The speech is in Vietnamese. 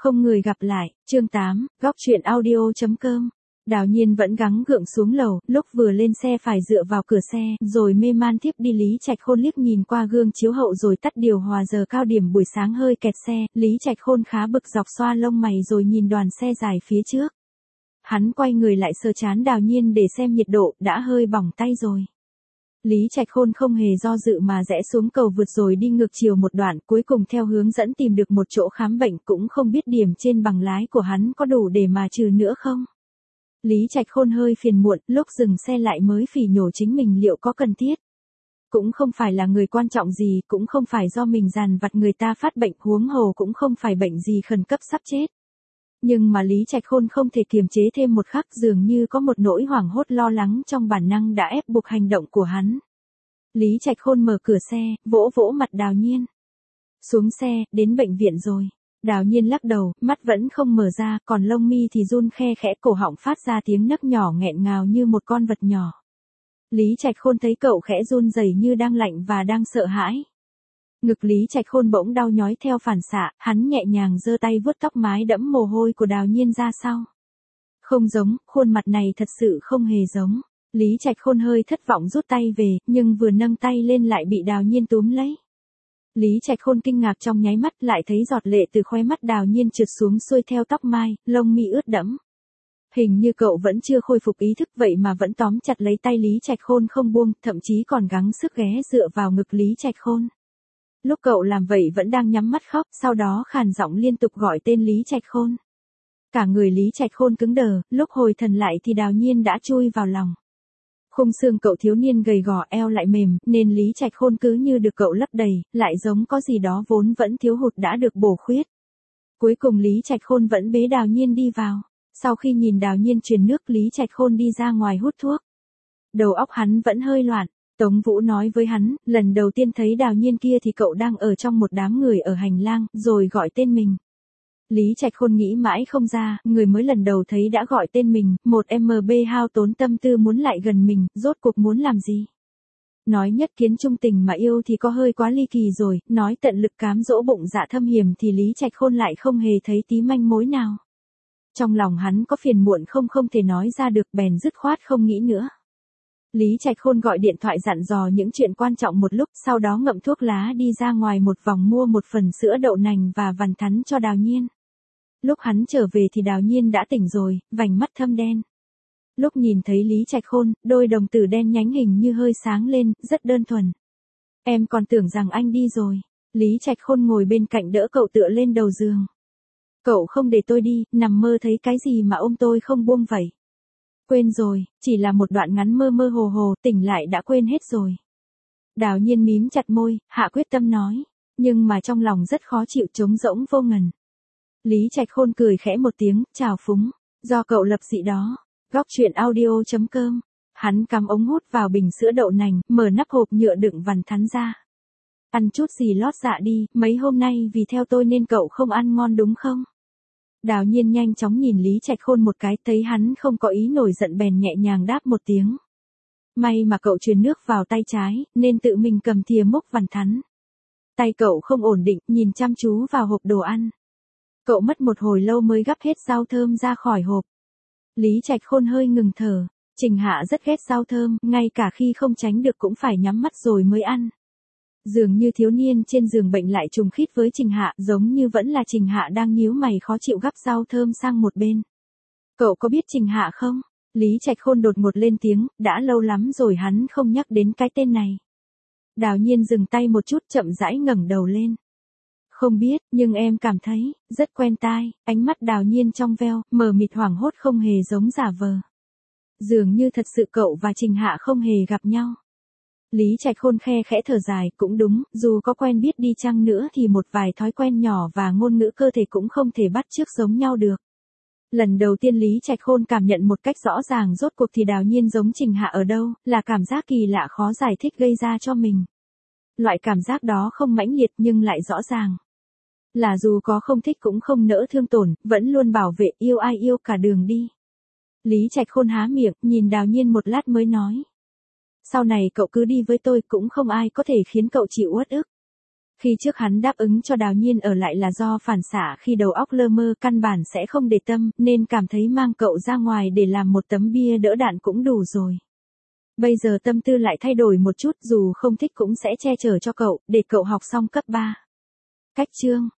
Không người gặp lại, chương 8, góc chuyện audio.com. Đào Nhiên vẫn gắng gượng xuống lầu, lúc vừa lên xe phải dựa vào cửa xe, rồi mê man thiếp đi. Lý Trạch Khôn liếc nhìn qua gương chiếu hậu rồi tắt điều hòa. Giờ cao điểm buổi sáng hơi kẹt xe, Lý Trạch Khôn khá bực dọc xoa lông mày rồi nhìn đoàn xe dài phía trước. Hắn quay người lại sờ trán Đào Nhiên để xem nhiệt độ, đã hơi bỏng tay rồi. Lý Trạch Khôn không hề do dự mà rẽ xuống cầu vượt rồi đi ngược chiều một đoạn, cuối cùng theo hướng dẫn tìm được một chỗ khám bệnh. Cũng không biết điểm trên bằng lái của hắn có đủ để mà trừ nữa không. Lý Trạch Khôn hơi phiền muộn, lúc dừng xe lại mới phỉ nhổ chính mình liệu có cần thiết. Cũng không phải là người quan trọng gì, cũng không phải do mình dằn vặt người ta phát bệnh, huống hồ cũng không phải bệnh gì khẩn cấp sắp chết. Nhưng mà Lý Trạch Khôn không thể kiềm chế thêm một khắc, dường như có một nỗi hoảng hốt lo lắng trong bản năng đã ép buộc hành động của hắn. Lý Trạch Khôn mở cửa xe, vỗ vỗ mặt Đào Nhiên. Xuống xe, đến bệnh viện rồi. Đào Nhiên lắc đầu, mắt vẫn không mở ra, còn lông mi thì run khe khẽ, cổ họng phát ra tiếng nấc nhỏ nghẹn ngào như một con vật nhỏ. Lý Trạch Khôn thấy cậu khẽ run rẩy như đang lạnh và đang sợ hãi. Ngực Lý Trạch Khôn bỗng đau nhói theo phản xạ, hắn nhẹ nhàng giơ tay vuốt tóc mái đẫm mồ hôi của Đào Nhiên ra sau. Không giống, khuôn mặt này thật sự không hề giống. Lý Trạch Khôn hơi thất vọng rút tay về, nhưng vừa nâng tay lên lại bị Đào Nhiên túm lấy. Lý Trạch Khôn kinh ngạc trong nháy mắt, lại thấy giọt lệ từ khóe mắt Đào Nhiên trượt xuống xuôi theo tóc mai, lông mi ướt đẫm. Hình như cậu vẫn chưa khôi phục ý thức vậy mà vẫn tóm chặt lấy tay Lý Trạch Khôn không buông, thậm chí còn gắng sức ghé dựa vào ngực Lý Trạch Khôn. Lúc cậu làm vậy vẫn đang nhắm mắt khóc, sau đó khàn giọng liên tục gọi tên Lý Trạch Khôn. Cả người Lý Trạch Khôn cứng đờ, lúc hồi thần lại thì Đào Nhiên đã chui vào lòng. Khung xương cậu thiếu niên gầy gò, eo lại mềm, nên Lý Trạch Khôn cứ như được cậu lấp đầy, lại giống có gì đó vốn vẫn thiếu hụt đã được bổ khuyết. Cuối cùng Lý Trạch Khôn vẫn bế Đào Nhiên đi vào. Sau khi nhìn Đào Nhiên truyền nước, Lý Trạch Khôn đi ra ngoài hút thuốc. Đầu óc hắn vẫn hơi loạn. Tống Vũ nói với hắn, lần đầu tiên thấy Đào Nhiên kia thì cậu đang ở trong một đám người ở hành lang, rồi gọi tên mình. Lý Trạch Khôn nghĩ mãi không ra, người mới lần đầu thấy đã gọi tên mình, một MB hao tốn tâm tư muốn lại gần mình, rốt cuộc muốn làm gì? Nói nhất kiến trung tình mà yêu thì có hơi quá ly kỳ rồi, nói tận lực cám dỗ bụng dạ thâm hiểm thì Lý Trạch Khôn lại không hề thấy tí manh mối nào. Trong lòng hắn có phiền muộn không thể nói ra được, bèn dứt khoát không nghĩ nữa. Lý Trạch Khôn gọi điện thoại dặn dò những chuyện quan trọng một lúc, sau đó ngậm thuốc lá đi ra ngoài một vòng mua một phần sữa đậu nành và vằn thắn cho Đào Nhiên. Lúc hắn trở về thì Đào Nhiên đã tỉnh rồi, vành mắt thâm đen. Lúc nhìn thấy Lý Trạch Khôn, đôi đồng tử đen nhánh hình như hơi sáng lên, rất đơn thuần. Em còn tưởng rằng anh đi rồi. Lý Trạch Khôn ngồi bên cạnh đỡ cậu tựa lên đầu giường. Cậu không để tôi đi, nằm mơ thấy cái gì mà ôm tôi không buông vậy? Quên rồi, chỉ là một đoạn ngắn mơ mơ hồ hồ, tỉnh lại đã quên hết rồi. Đào Nhiên mím chặt môi, hạ quyết tâm nói, nhưng mà trong lòng rất khó chịu, trống rỗng vô ngần. Lý Trạch Khôn cười khẽ một tiếng, chào phúng, do cậu lập dị đó. Góc chuyện audio.com. Hắn cắm ống hút vào bình sữa đậu nành, mở nắp hộp nhựa đựng vằn thắn ra. Ăn chút gì lót dạ đi, mấy hôm nay vì theo tôi nên cậu không ăn ngon đúng không? Đào Nhiên nhanh chóng nhìn Lý Trạch Khôn một cái, thấy hắn không có ý nổi giận bèn nhẹ nhàng đáp một tiếng. May mà cậu truyền nước vào tay trái, nên tự mình cầm thìa múc vằn thắn. Tay cậu không ổn định, nhìn chăm chú vào hộp đồ ăn. Cậu mất một hồi lâu mới gắp hết rau thơm ra khỏi hộp. Lý Trạch Khôn hơi ngừng thở. Trình Hạ rất ghét rau thơm, ngay cả khi không tránh được cũng phải nhắm mắt rồi mới ăn. Dường như thiếu niên trên giường bệnh lại trùng khít với Trình Hạ, giống như vẫn là Trình Hạ đang nhíu mày khó chịu gắp rau thơm sang một bên. Cậu có biết Trình Hạ không? Lý Trạch Khôn đột ngột lên tiếng, đã lâu lắm rồi hắn không nhắc đến cái tên này. Đào Nhiên dừng tay một chút, chậm rãi ngẩng đầu lên. Không biết, nhưng em cảm thấy, rất quen tai. Ánh mắt Đào Nhiên trong veo, mờ mịt hoảng hốt không hề giống giả vờ. Dường như thật sự cậu và Trình Hạ không hề gặp nhau. Lý Trạch Khôn khe khẽ thở dài, cũng đúng, dù có quen biết đi chăng nữa thì một vài thói quen nhỏ và ngôn ngữ cơ thể cũng không thể bắt chước giống nhau được. Lần đầu tiên Lý Trạch Khôn cảm nhận một cách rõ ràng rốt cuộc thì Đào Nhiên giống Trình Hạ ở đâu, là cảm giác kỳ lạ khó giải thích gây ra cho mình. Loại cảm giác đó không mãnh liệt nhưng lại rõ ràng. Là dù có không thích cũng không nỡ thương tổn, vẫn luôn bảo vệ, yêu ai yêu cả đường đi. Lý Trạch Khôn há miệng, nhìn Đào Nhiên một lát mới nói. Sau này cậu cứ đi với tôi, cũng không ai có thể khiến cậu chịu uất ức. Khi trước hắn đáp ứng cho Đào Nhiên ở lại là do phản xạ khi đầu óc lơ mơ căn bản sẽ không để tâm, nên cảm thấy mang cậu ra ngoài để làm một tấm bia đỡ đạn cũng đủ rồi. Bây giờ tâm tư lại thay đổi một chút, dù không thích cũng sẽ che chở cho cậu, để cậu học xong cấp 3. Cách chương